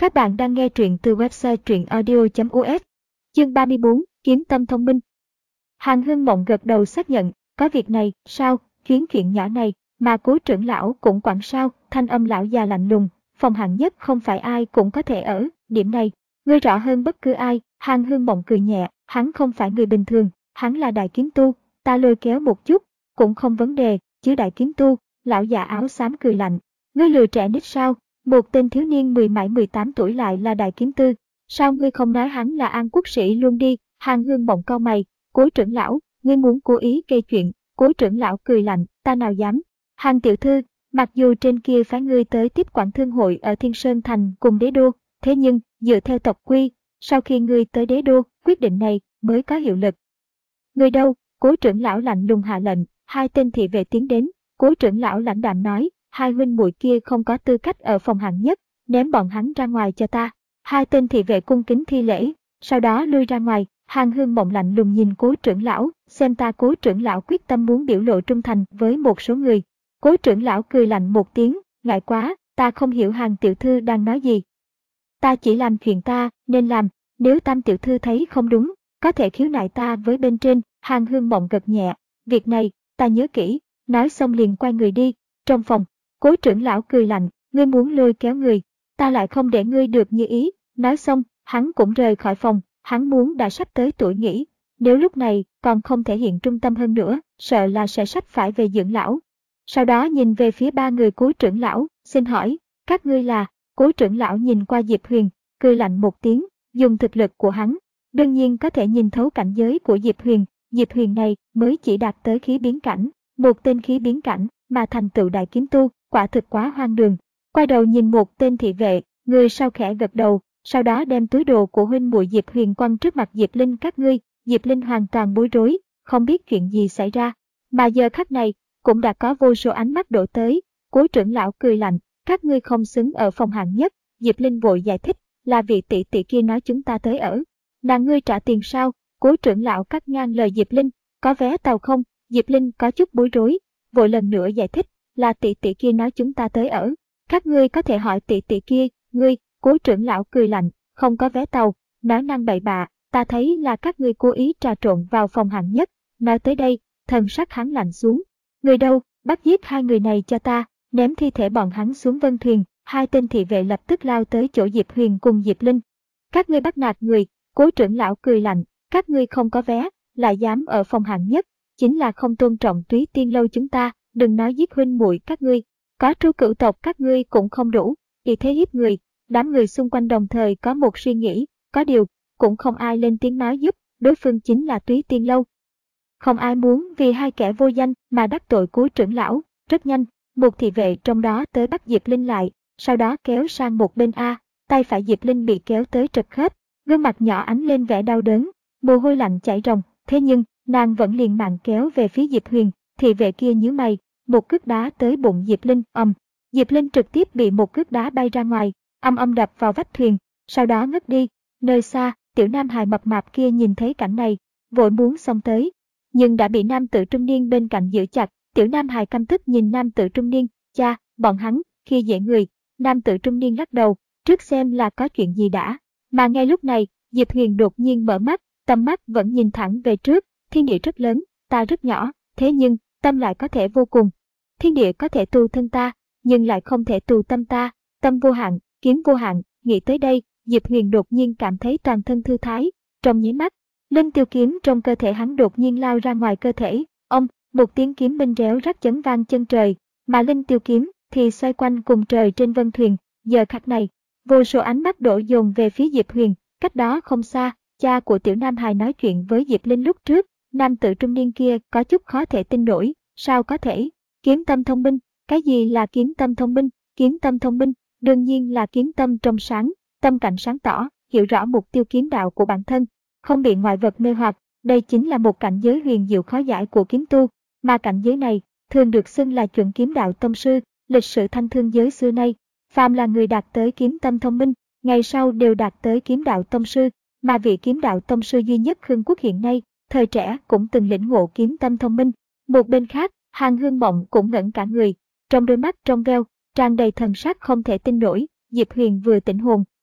Các bạn đang nghe truyện từ website truyệnaudio.us. Chương 34, Kiếm tâm thông minh. Hàn Hưng Mộng gật đầu xác nhận, có việc này, sao, chuyện nhỏ này, mà Cố trưởng lão cũng quản sao? Thanh âm lão già lạnh lùng, phòng hạng nhất không phải ai cũng có thể ở, điểm này, ngươi rõ hơn bất cứ ai. Hàn Hưng Mộng cười nhẹ, hắn không phải người bình thường, hắn là đại kiếm tu, ta lôi kéo một chút, cũng không vấn đề, chứ đại kiếm tu. Lão già áo xám cười lạnh, ngươi lừa trẻ nít sao? Một tên thiếu niên 17-18 tuổi lại là đại kiếm tư, sao ngươi không nói hắn là An Quốc sĩ luôn đi? Hàn Hưng Mộng cau mày, Cố trưởng lão, ngươi muốn cố ý gây chuyện? Cố trưởng lão cười lạnh, ta nào dám. Hàn tiểu thư, mặc dù trên kia phái ngươi tới tiếp quản thương hội ở Thiên Sơn Thành cùng đế đô, thế nhưng dựa theo tộc quy, sau khi ngươi tới đế đô, quyết định này mới có hiệu lực. Ngươi đâu? Cố trưởng lão lạnh lùng hạ lệnh. Hai tên thị vệ tiến đến, Cố trưởng lão lãnh đạm nói, hai huynh muội kia không có tư cách ở phòng hạng nhất, ném bọn hắn ra ngoài cho ta. Hai tên thị vệ cung kính thi lễ, sau đó lui ra ngoài. Hàn Hưng Mộng lạnh lùng nhìn Cố trưởng lão, xem ta Cố trưởng lão quyết tâm muốn biểu lộ trung thành với một số người. Cố trưởng lão cười lạnh một tiếng, ngại quá, ta không hiểu Hàn tiểu thư đang nói gì. Ta chỉ làm chuyện ta nên làm, nếu Tam tiểu thư thấy không đúng, có thể khiếu nại ta với bên trên. Hàn Hưng Mộng gật nhẹ, việc này, ta nhớ kỹ, nói xong liền quay người đi. Trong phòng, Cố trưởng lão cười lạnh, ngươi muốn lôi kéo người, ta lại không để ngươi được như ý. Nói xong, hắn cũng rời khỏi phòng, hắn muốn đã sắp tới tuổi nghỉ, nếu lúc này còn không thể hiện trung tâm hơn nữa, sợ là sẽ sắp phải về dưỡng lão. Sau đó nhìn về phía ba người Cố trưởng lão, xin hỏi, các ngươi là? Cố trưởng lão nhìn qua Diệp Huyền, cười lạnh một tiếng, dùng thực lực của hắn, đương nhiên có thể nhìn thấu cảnh giới của Diệp Huyền. Diệp Huyền này mới chỉ đạt tới khí biến cảnh, một tên khí biến cảnh mà thành tựu đại kiếm tu, quả thực quá hoang đường. Quay đầu nhìn một tên thị vệ, người sau khẽ gật đầu, sau đó đem túi đồ của huynh muội Diệp Huyền quăng trước mặt Diệp Linh các ngươi. Diệp Linh hoàn toàn bối rối, không biết chuyện gì xảy ra, mà giờ khắc này cũng đã có vô số ánh mắt đổ tới. Cố trưởng lão cười lạnh, các ngươi không xứng ở phòng hạng nhất. Diệp Linh vội giải thích, là vị tỷ tỷ kia nói chúng ta tới ở. Nàng ngươi trả tiền sao? Cố trưởng lão cắt ngang lời Diệp Linh, có vé tàu không? Diệp Linh có chút bối rối, vội lần nữa giải thích, là tỷ tỷ kia nói chúng ta tới ở. Các ngươi có thể hỏi tỷ tỷ kia, ngươi. Cố trưởng lão cười lạnh, không có vé tàu, nói năng bậy bạ, ta thấy là các ngươi cố ý trà trộn vào phòng hạng nhất. Nói tới đây, thần sắc hắn lạnh xuống, người đâu, bắt giết hai người này cho ta, ném thi thể bọn hắn xuống vân thuyền. Hai tên thị vệ lập tức lao tới chỗ Diệp Huyền cùng Diệp Linh. Các ngươi bắt nạt người. Cố trưởng lão cười lạnh, các ngươi không có vé, lại dám ở phòng hạng nhất, chính là không tôn trọng Túy Tiên lâu chúng ta. Đừng nói giết huynh muội các ngươi, có tru cửu tộc các ngươi cũng không đủ, vì thế hiếp người. Đám người xung quanh đồng thời có một suy nghĩ, có điều cũng không ai lên tiếng nói giúp, đối phương chính là Túy Tiên lâu. Không ai muốn vì hai kẻ vô danh mà đắc tội Cố trưởng lão. Rất nhanh, một thị vệ trong đó tới bắt Diệp Linh lại, sau đó kéo sang một bên. Tay phải Diệp Linh bị kéo tới trật khớp, gương mặt nhỏ ánh lên vẻ đau đớn, mồ hôi lạnh chảy ròng, thế nhưng nàng vẫn liều mạng kéo về phía Diệp Huyền. Thị vệ kia nhíu mày, một cước đá tới bụng Diệp Linh, Diệp Linh trực tiếp bị một cước đá bay ra ngoài, đập vào vách thuyền, sau đó ngất đi. Nơi xa, tiểu nam hài mập mạp kia nhìn thấy cảnh này, vội muốn xông tới, nhưng đã bị nam tử trung niên bên cạnh giữ chặt. Tiểu nam hài căm tức nhìn nam tử trung niên, cha, bọn hắn khi dễ người. Nam tử trung niên lắc đầu, trước xem là có chuyện gì đã. Mà ngay lúc này, Diệp Huyền đột nhiên mở mắt, tầm mắt vẫn nhìn thẳng về trước. Thiên địa rất lớn, ta rất nhỏ, thế nhưng tâm lại có thể vô cùng. Thiên địa có thể tu thân ta, nhưng lại không thể tu tâm ta. Tâm vô hạn, kiếm vô hạn. Nghĩ tới đây, Diệp Huyền đột nhiên cảm thấy toàn thân thư thái. Trong nháy mắt, linh tiêu kiếm trong cơ thể hắn đột nhiên lao ra ngoài cơ thể. Một tiếng kiếm minh réo rắt chấn vang chân trời, mà linh tiêu kiếm thì xoay quanh cùng trời trên vân thuyền. Giờ khắc này, vô số ánh mắt đổ dồn về phía Diệp Huyền. Cách đó không xa, cha của tiểu nam hài nói chuyện với Diệp Linh lúc trước. Nam tử trung niên kia có chút khó thể tin nổi, sao có thể? Kiếm tâm thông minh? Cái gì là kiếm tâm thông minh? Kiếm tâm thông minh đương nhiên là kiếm tâm trong sáng, tâm cảnh sáng tỏ, hiểu rõ mục tiêu kiếm đạo của bản thân, không bị ngoại vật mê hoặc. Đây chính là một cảnh giới huyền diệu khó giải của kiếm tu, mà cảnh giới này thường được xưng là chuẩn kiếm đạo tông sư. Lịch sử thanh thương giới xưa nay, phàm là người đạt tới kiếm tâm thông minh, ngày sau đều đạt tới kiếm đạo tông sư, mà vị kiếm đạo tông sư duy nhất Khương quốc hiện nay, thời trẻ cũng từng lĩnh ngộ kiếm tâm thông minh. Một bên khác, Hàn Hưng Mộng cũng ngẩn cả người, trong đôi mắt trong veo tràn đầy thần sắc không thể tin nổi. Diệp Huyền vừa tỉnh hồn,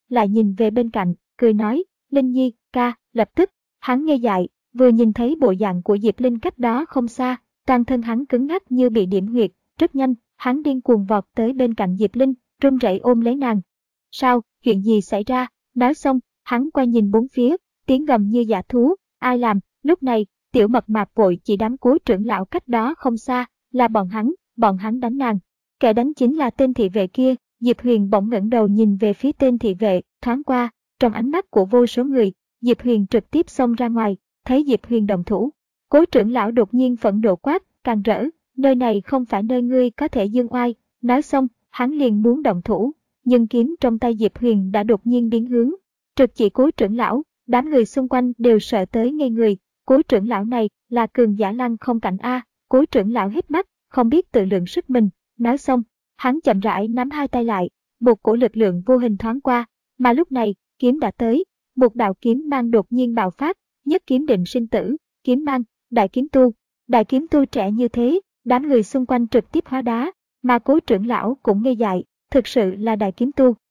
lại nhìn về bên cạnh, cười nói, Linh Nhi, ca. Lập tức, hắn ngây dại, vừa nhìn thấy bộ dạng của Diệp Linh cách đó không xa, toàn thân hắn cứng ngắc như bị điểm huyệt, rất nhanh, hắn điên cuồng vọt tới bên cạnh Diệp Linh, run rẩy ôm lấy nàng. Sao, chuyện gì xảy ra? Nói xong, hắn quay nhìn bốn phía, tiếng gầm như dã thú, ai làm? Lúc này, Tiểu Mập Mạp vội chỉ đám Cố trưởng lão cách đó không xa, là bọn hắn đánh nàng. Kẻ đánh chính là tên thị vệ kia. Diệp Huyền bỗng ngẩng đầu nhìn về phía tên thị vệ, thoáng qua, trong ánh mắt của vô số người, Diệp Huyền trực tiếp xông ra ngoài, thấy Diệp Huyền động thủ. Cố trưởng lão đột nhiên phẫn nộ quát, càng rỡ, nơi này không phải nơi ngươi có thể dương oai. Nói xong, hắn liền muốn động thủ, nhưng kiếm trong tay Diệp Huyền đã đột nhiên biến hướng, trực chỉ Cố trưởng lão. Đám người xung quanh đều sợ tới ngây người. Cố trưởng lão này là cường giả lăng không cảnh a. Cố trưởng lão hít mắt, không biết tự lượng sức mình. Nói xong, hắn chậm rãi nắm hai tay lại, một cổ lực lượng vô hình thoáng qua, mà lúc này, kiếm đã tới, một đạo kiếm mang đột nhiên bạo phát, nhất kiếm định sinh tử, kiếm mang, đại kiếm tu trẻ như thế, đám người xung quanh trực tiếp hóa đá, mà Cố trưởng lão cũng ngây dại, thực sự là đại kiếm tu.